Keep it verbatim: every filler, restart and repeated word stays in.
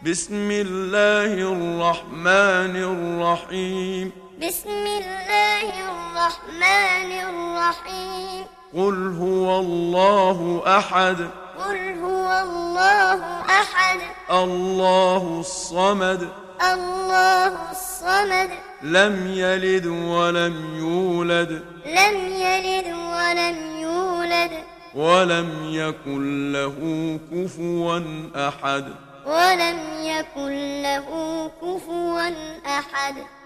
بسم الله الرحمن الرحيم بسم الله الرحمن الرحيم قل هو الله أحد قل هو الله أحد الله الصمد الله الصمد لم يلد ولم يولد لم يلد ولم يولد ولم يكن له كفوا أحد ولم يكن له كفوا أحد